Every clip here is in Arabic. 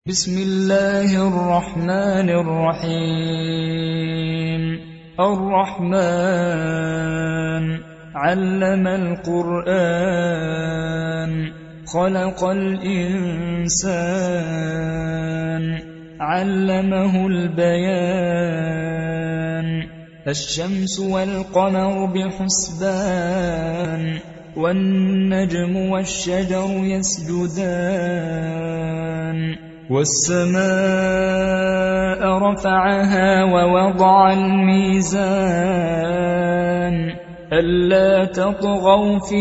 بسم الله الرحمن الرحيم الرحمن علم القرآن خلق الإنسان علمه البيان الشمس والقمر بحسبان والنجم والشجر يسجدان والسماء رفعها ووضع الميزان ألا تطغوا في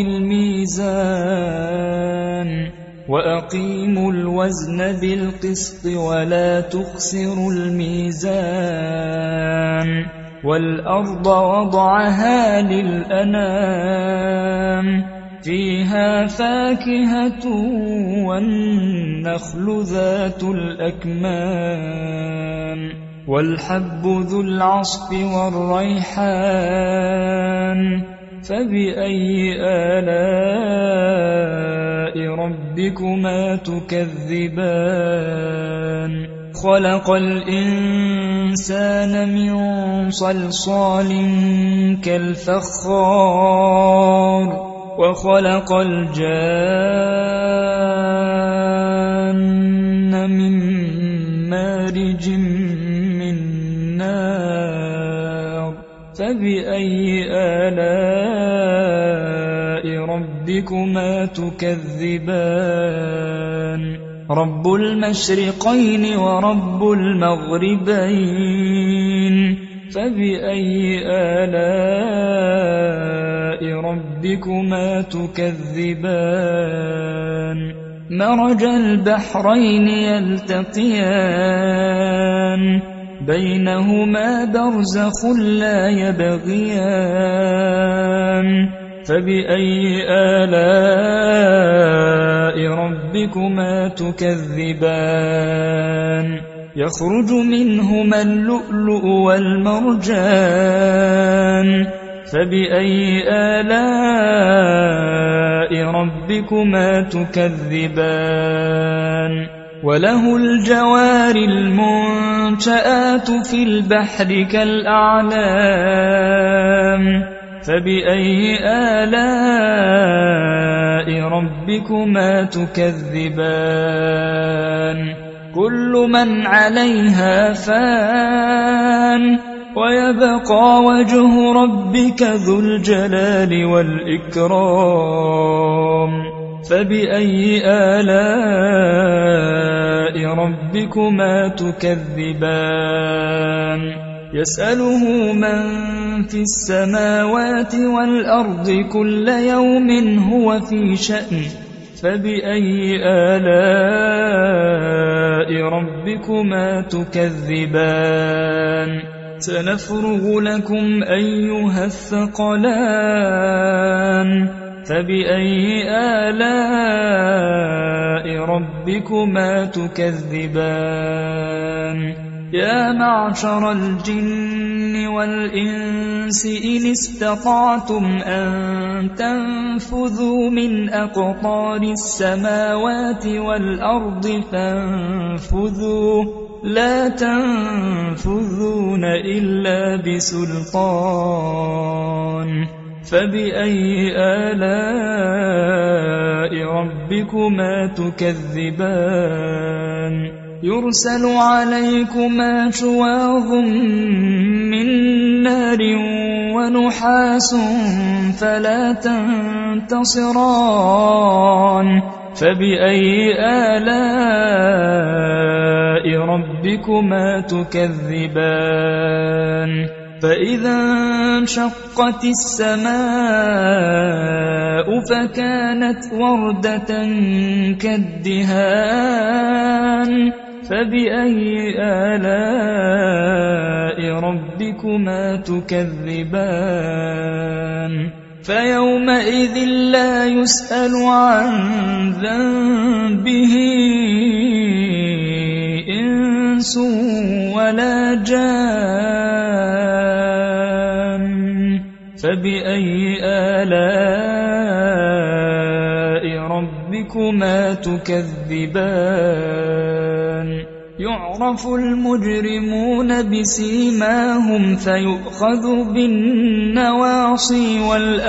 الميزان وأقيموا الوزن بالقسط ولا تخسروا الميزان والأرض وضعها للأنام فيها فاكهة والنخل ذات الأكمام والحب ذو العصف والريحان فبأي آلاء ربكما تكذبان خلق الإنسان من صلصال كالفخار وخلق الجان من مارج من نار فبأي آلاء ربكما تكذبان رب المشرقين ورب المغربين فبأي آلاء ربكما تكذبان مرج البحرين يلتقيان بينهما برزخ لا يبغيان فبأي آلاء ربكما تكذبان يخرج منهما اللؤلؤ والمرجان فبأي آلاء ربكما تكذبان وله الجوار المنشآت في البحر كالأعلام فبأي آلاء ربكما تكذبان كل من عليها فان ويبقى وجه ربك ذو الجلال والإكرام فبأي آلاء ربكما تكذبان يسأله من في السماوات والأرض كل يوم هو في شأن فبأي آلاء ربكما تكذبان سنفرغ لكم أيها الثقلان فبأي آلاء ربكما تكذبان يا معشر الجن والإنس إن استطعتم أن تنفذوا من أقطار السماوات والأرض فانفذوا لا تنفذون إلا بسلطان فبأي آلاء ربكما تكذبان يرسل عليكما شواظ من نار ونحاس فلا تنتصران فبأي آلاء ربكما تكذبان فإذا انشقت السماء فكانت وردة كالدهان فبأي آلاء ربكما تكذبان فيومئذ لا يسأل عن ذنبه إنس ولا جان فبأي آلاء ربكما تكذبان يعرف المجرمون بسيماهم فيؤخذ بالنواصي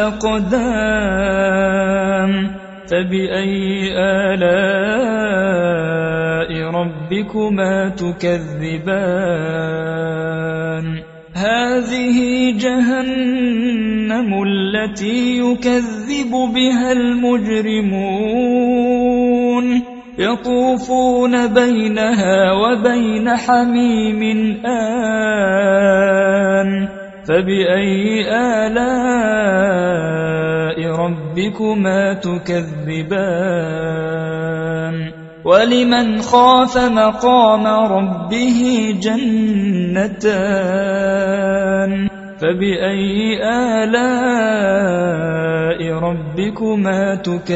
والأقدام فبأي آلاء ربكما تكذبان هذه جهنم التي يكذب بها المجرمون يطوفون بينها وبين حميم آن فبأي آلاء ربكما تكذبان ولمن خاف مقام ربه جنتان فبأي آلاء ربكما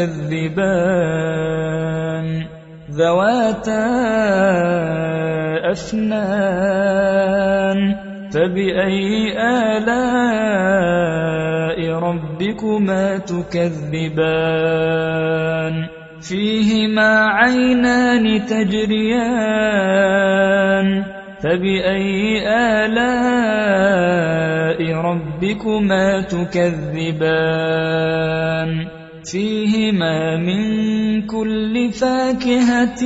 تكذبان ذواتا أفنان فبأي آلاء ربكما تكذبان فيهما عينان تجريان فبأي آلاء ربكما تكذبان فيهما من كل فاكهة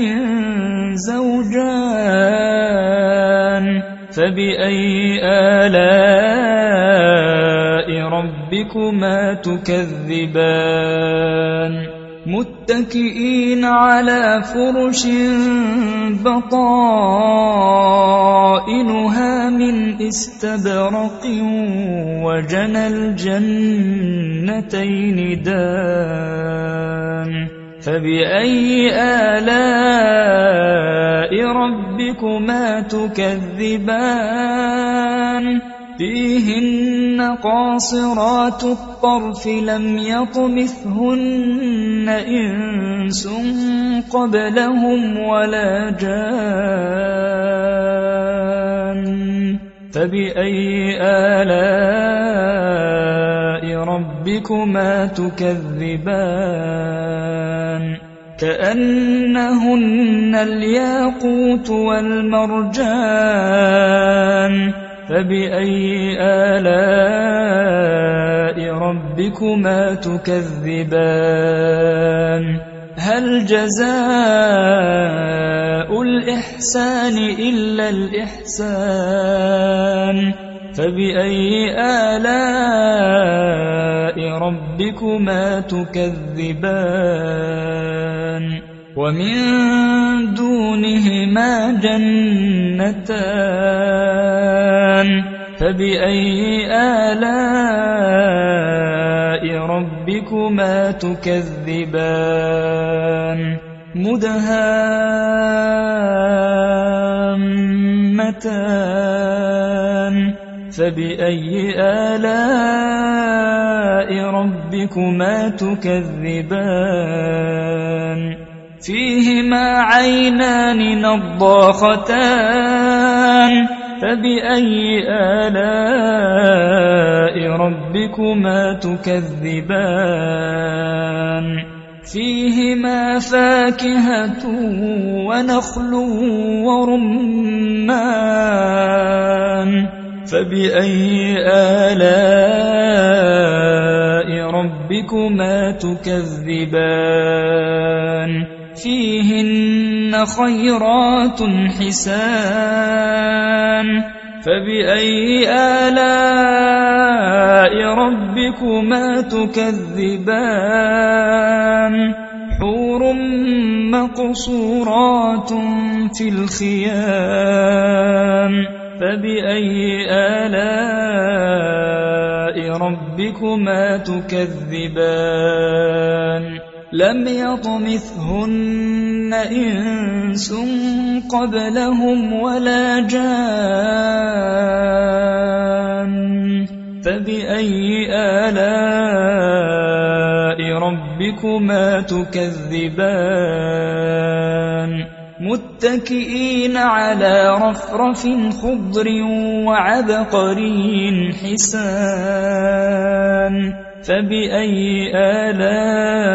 زوجان فبأي آلاء ربكما تكذبان متكئين على فرش بطائنها من استبرق وجنى الجنتين دان فبأي آلاء ربكما تكذبان فيهن قاصرات الطرف لم يطمثهن إنس قبلهم ولا جان فبأي آلاء ربكما تكذبان كأنهن الياقوت والمرجان فبأي آلاء ربكما تكذبان هل جزاء الإحسان إلا الإحسان فبأي آلاء ربكما تكذبان ومن دونهما جنتان فبأي آلاء ربكما تكذبان مدهامتان فبأي آلاء ربكما تكذبان فيهما عينان نضاختان فبأي آلاء ربكما تكذبان فيهما فاكهة ونخل ورمان فبأي آلاء ربكما تكذبان فيهن خيرات حسان فبأي آلاء ربكما تكذبان حور مقصورات في الخيام فبأي آلاء ربكما تكذبان لم يطمثهن إنس قبلهم ولا جان فبأي آلاء ربكما تكذبان متكئين على رفرف خضر وعبقري حسان فبأي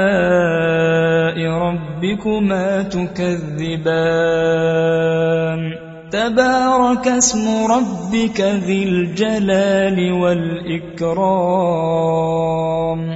آلاء ربكما تكذبان تبارك اسم ربك ذي الجلال والإكرام.